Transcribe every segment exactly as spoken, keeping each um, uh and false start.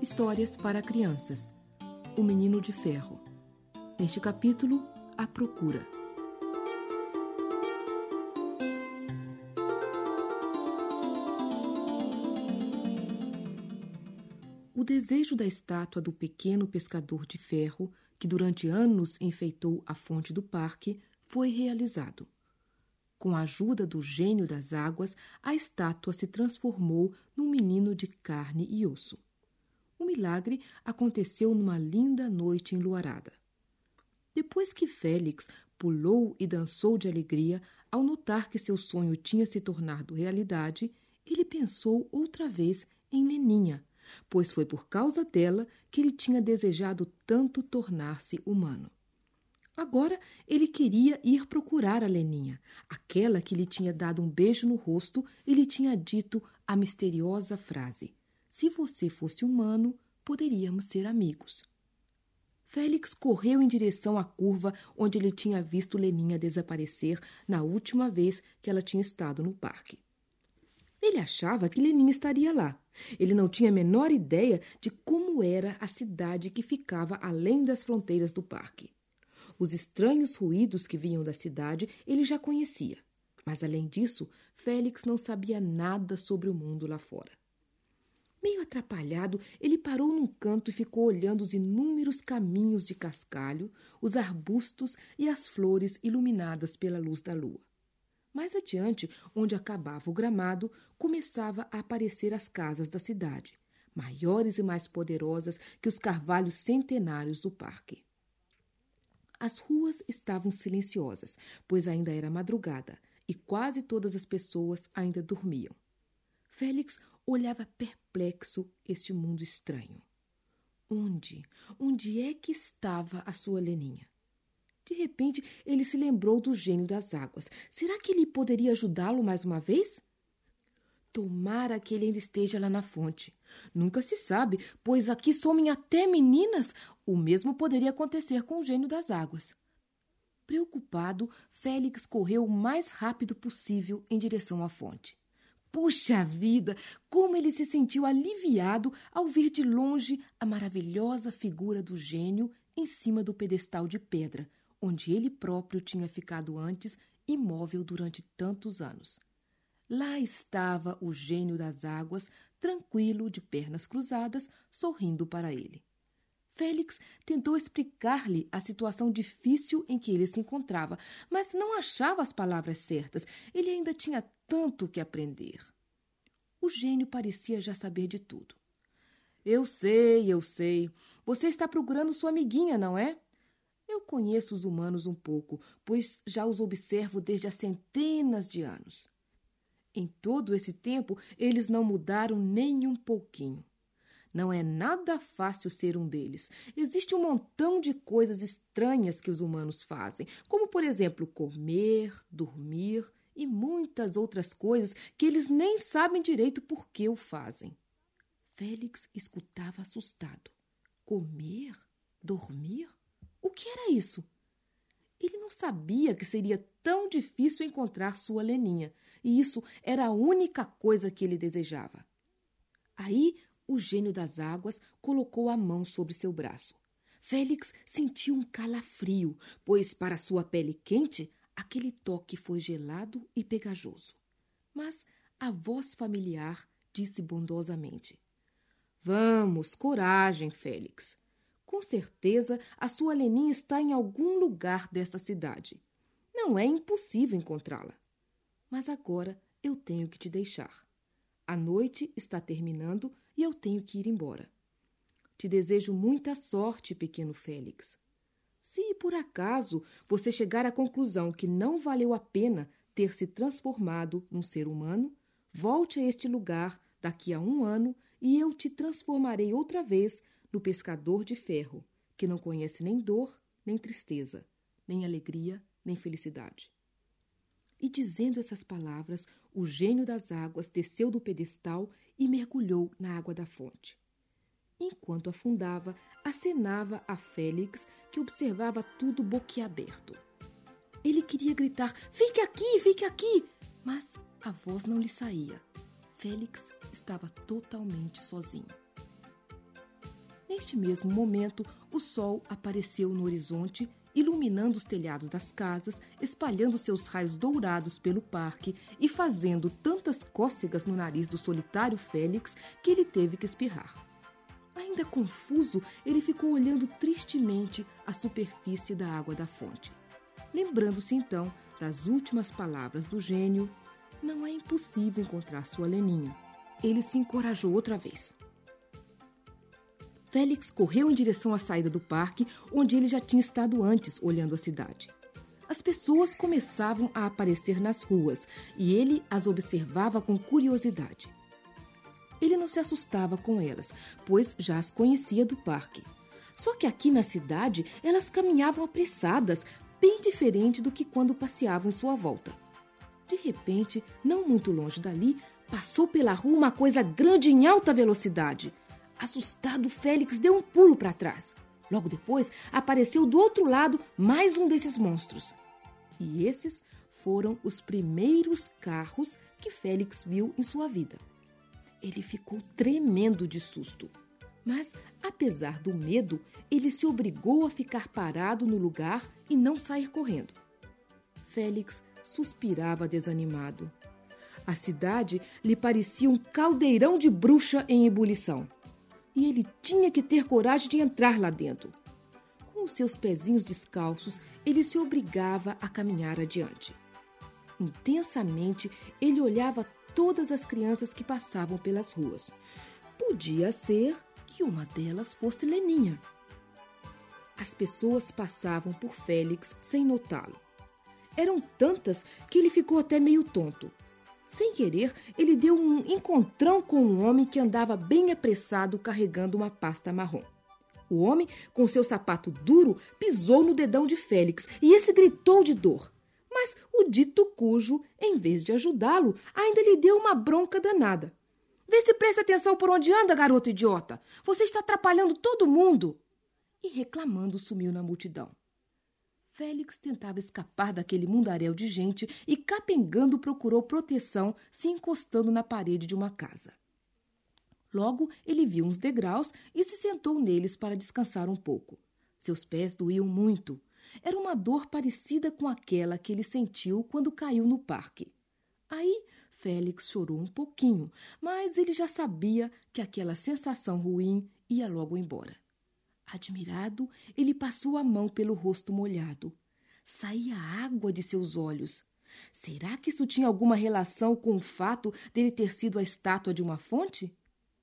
Histórias para crianças. O Menino de Ferro. Neste capítulo, A Procura. O desejo da estátua do pequeno pescador de ferro, que durante anos enfeitou a fonte do parque, foi realizado. Com a ajuda do gênio das águas, a estátua se transformou num menino de carne e osso. O milagre aconteceu numa linda noite enluarada. Depois que Félix pulou e dançou de alegria ao notar que seu sonho tinha se tornado realidade, ele pensou outra vez em Leninha, pois foi por causa dela que ele tinha desejado tanto tornar-se humano. Agora ele queria ir procurar a Leninha, aquela que lhe tinha dado um beijo no rosto e lhe tinha dito a misteriosa frase: "Se você fosse humano, poderíamos ser amigos." Félix correu em direção à curva onde ele tinha visto Leninha desaparecer na última vez que ela tinha estado no parque. Ele achava que Leninha estaria lá. Ele não tinha a menor ideia de como era a cidade que ficava além das fronteiras do parque. Os estranhos ruídos que vinham da cidade ele já conhecia. Mas, além disso, Félix não sabia nada sobre o mundo lá fora. Meio atrapalhado, ele parou num canto e ficou olhando os inúmeros caminhos de cascalho, os arbustos e as flores iluminadas pela luz da lua. Mais adiante, onde acabava o gramado, começava a aparecer as casas da cidade, maiores e mais poderosas que os carvalhos centenários do parque. As ruas estavam silenciosas, pois ainda era madrugada e quase todas as pessoas ainda dormiam. Félix olhava perplexo este mundo estranho. Onde, onde é que estava a sua Leninha? De repente, ele se lembrou do gênio das águas. Será que ele poderia ajudá-lo mais uma vez? Tomara que ele ainda esteja lá na fonte. Nunca se sabe, pois aqui somem até meninas. O mesmo poderia acontecer com o gênio das águas. Preocupado, Félix correu o mais rápido possível em direção à fonte. Puxa vida! Como ele se sentiu aliviado ao ver de longe a maravilhosa figura do gênio em cima do pedestal de pedra, onde ele próprio tinha ficado antes imóvel durante tantos anos. Lá estava o gênio das águas, tranquilo, de pernas cruzadas, sorrindo para ele. Félix tentou explicar-lhe a situação difícil em que ele se encontrava, mas não achava as palavras certas. Ele ainda tinha tanto que aprender. O gênio parecia já saber de tudo. Eu sei, eu sei. Você está procurando sua amiguinha, não é? Eu conheço os humanos um pouco, pois já os observo desde há centenas de anos. Em todo esse tempo, eles não mudaram nem um pouquinho. Não é nada fácil ser um deles. Existe um montão de coisas estranhas que os humanos fazem, como, por exemplo, comer, dormir e muitas outras coisas que eles nem sabem direito por que o fazem. Félix escutava assustado. Comer? Dormir? O que era isso? Ele não sabia que seria tão difícil encontrar sua Leninha, e isso era a única coisa que ele desejava. Aí, o gênio das águas colocou a mão sobre seu braço. Félix sentiu um calafrio, pois, para sua pele quente, aquele toque foi gelado e pegajoso. Mas a voz familiar disse bondosamente: "Vamos, coragem, Félix. Com certeza a sua Leninha está em algum lugar dessa cidade. Não é impossível encontrá-la. Mas agora eu tenho que te deixar. A noite está terminando e eu tenho que ir embora. Te desejo muita sorte, pequeno Félix. Se, por acaso, você chegar à conclusão que não valeu a pena ter se transformado num ser humano, volte a este lugar daqui a um ano e eu te transformarei outra vez no pescador de ferro, que não conhece nem dor, nem tristeza, nem alegria, nem felicidade." E, dizendo essas palavras, o gênio das águas desceu do pedestal e mergulhou na água da fonte. Enquanto afundava, acenava a Félix, que observava tudo boquiaberto. Ele queria gritar: "Fique aqui, fique aqui!" Mas a voz não lhe saía. Félix estava totalmente sozinho. Neste mesmo momento, o sol apareceu no horizonte, iluminando os telhados das casas, espalhando seus raios dourados pelo parque e fazendo tantas cócegas no nariz do solitário Félix que ele teve que espirrar. Ainda confuso, ele ficou olhando tristemente a superfície da água da fonte. Lembrando-se então das últimas palavras do gênio, não é impossível encontrar sua Leninha. Ele se encorajou outra vez. Félix correu em direção à saída do parque, onde ele já tinha estado antes, olhando a cidade. As pessoas começavam a aparecer nas ruas e ele as observava com curiosidade. Ele não se assustava com elas, pois já as conhecia do parque. Só que aqui na cidade, elas caminhavam apressadas, bem diferente do que quando passeavam em sua volta. De repente, não muito longe dali, passou pela rua uma coisa grande em alta velocidade. Assustado, Félix deu um pulo para trás. Logo depois, apareceu do outro lado mais um desses monstros. E esses foram os primeiros carros que Félix viu em sua vida. Ele ficou tremendo de susto. Mas, apesar do medo, ele se obrigou a ficar parado no lugar e não sair correndo. Félix suspirava desanimado. A cidade lhe parecia um caldeirão de bruxa em ebulição. E ele tinha que ter coragem de entrar lá dentro. Com os seus pezinhos descalços, ele se obrigava a caminhar adiante. Intensamente, ele olhava todas as crianças que passavam pelas ruas. Podia ser que uma delas fosse Leninha. As pessoas passavam por Félix sem notá-lo. Eram tantas que ele ficou até meio tonto. Sem querer, ele deu um encontrão com um homem que andava bem apressado carregando uma pasta marrom. O homem, com seu sapato duro, pisou no dedão de Félix e esse gritou de dor. Mas o dito cujo, em vez de ajudá-lo, ainda lhe deu uma bronca danada. Vê se presta atenção por onde anda, garoto idiota. Você está atrapalhando todo mundo. E reclamando sumiu na multidão. Félix tentava escapar daquele mundaréu de gente e, capengando, procurou proteção, se encostando na parede de uma casa. Logo, ele viu uns degraus e se sentou neles para descansar um pouco. Seus pés doíam muito. Era uma dor parecida com aquela que ele sentiu quando caiu no parque. Aí, Félix chorou um pouquinho, mas ele já sabia que aquela sensação ruim ia logo embora. Admirado, ele passou a mão pelo rosto molhado. Saía água de seus olhos. Será que isso tinha alguma relação com o fato dele ter sido a estátua de uma fonte?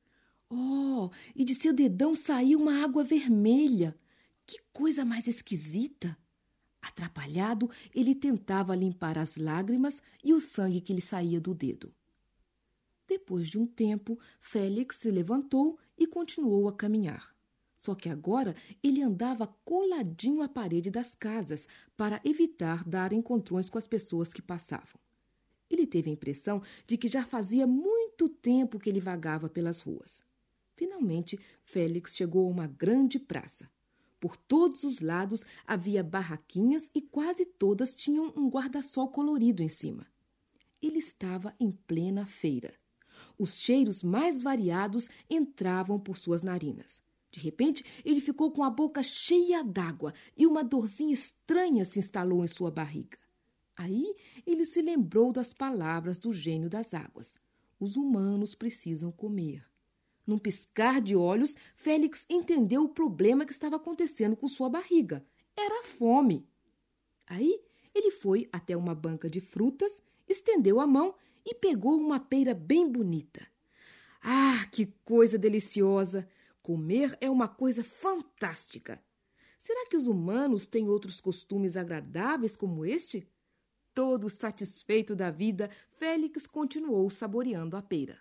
Oh, e de seu dedão saía uma água vermelha. Que coisa mais esquisita! Atrapalhado, ele tentava limpar as lágrimas e o sangue que lhe saía do dedo. Depois de um tempo, Félix se levantou e continuou a caminhar. Só que agora ele andava coladinho à parede das casas para evitar dar encontrões com as pessoas que passavam. Ele teve a impressão de que já fazia muito tempo que ele vagava pelas ruas. Finalmente, Félix chegou a uma grande praça. Por todos os lados havia barraquinhas e quase todas tinham um guarda-sol colorido em cima. Ele estava em plena feira. Os cheiros mais variados entravam por suas narinas. De repente, ele ficou com a boca cheia d'água e uma dorzinha estranha se instalou em sua barriga. Aí, ele se lembrou das palavras do gênio das águas. Os humanos precisam comer. Num piscar de olhos, Félix entendeu o problema que estava acontecendo com sua barriga. Era a fome. Aí, ele foi até uma banca de frutas, estendeu a mão e pegou uma pera bem bonita. Ah, que coisa deliciosa! Comer é uma coisa fantástica. Será que os humanos têm outros costumes agradáveis como este? Todo satisfeito da vida, Félix continuou saboreando a pera.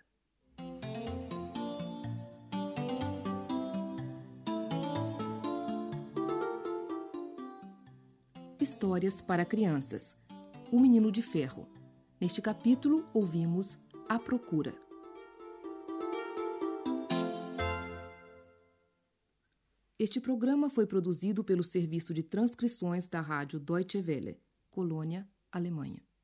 Histórias para crianças. O Menino de Ferro. Neste capítulo, ouvimos A Procura. Este programa foi produzido pelo Serviço de Transcrições da Rádio Deutsche Welle, Colônia, Alemanha.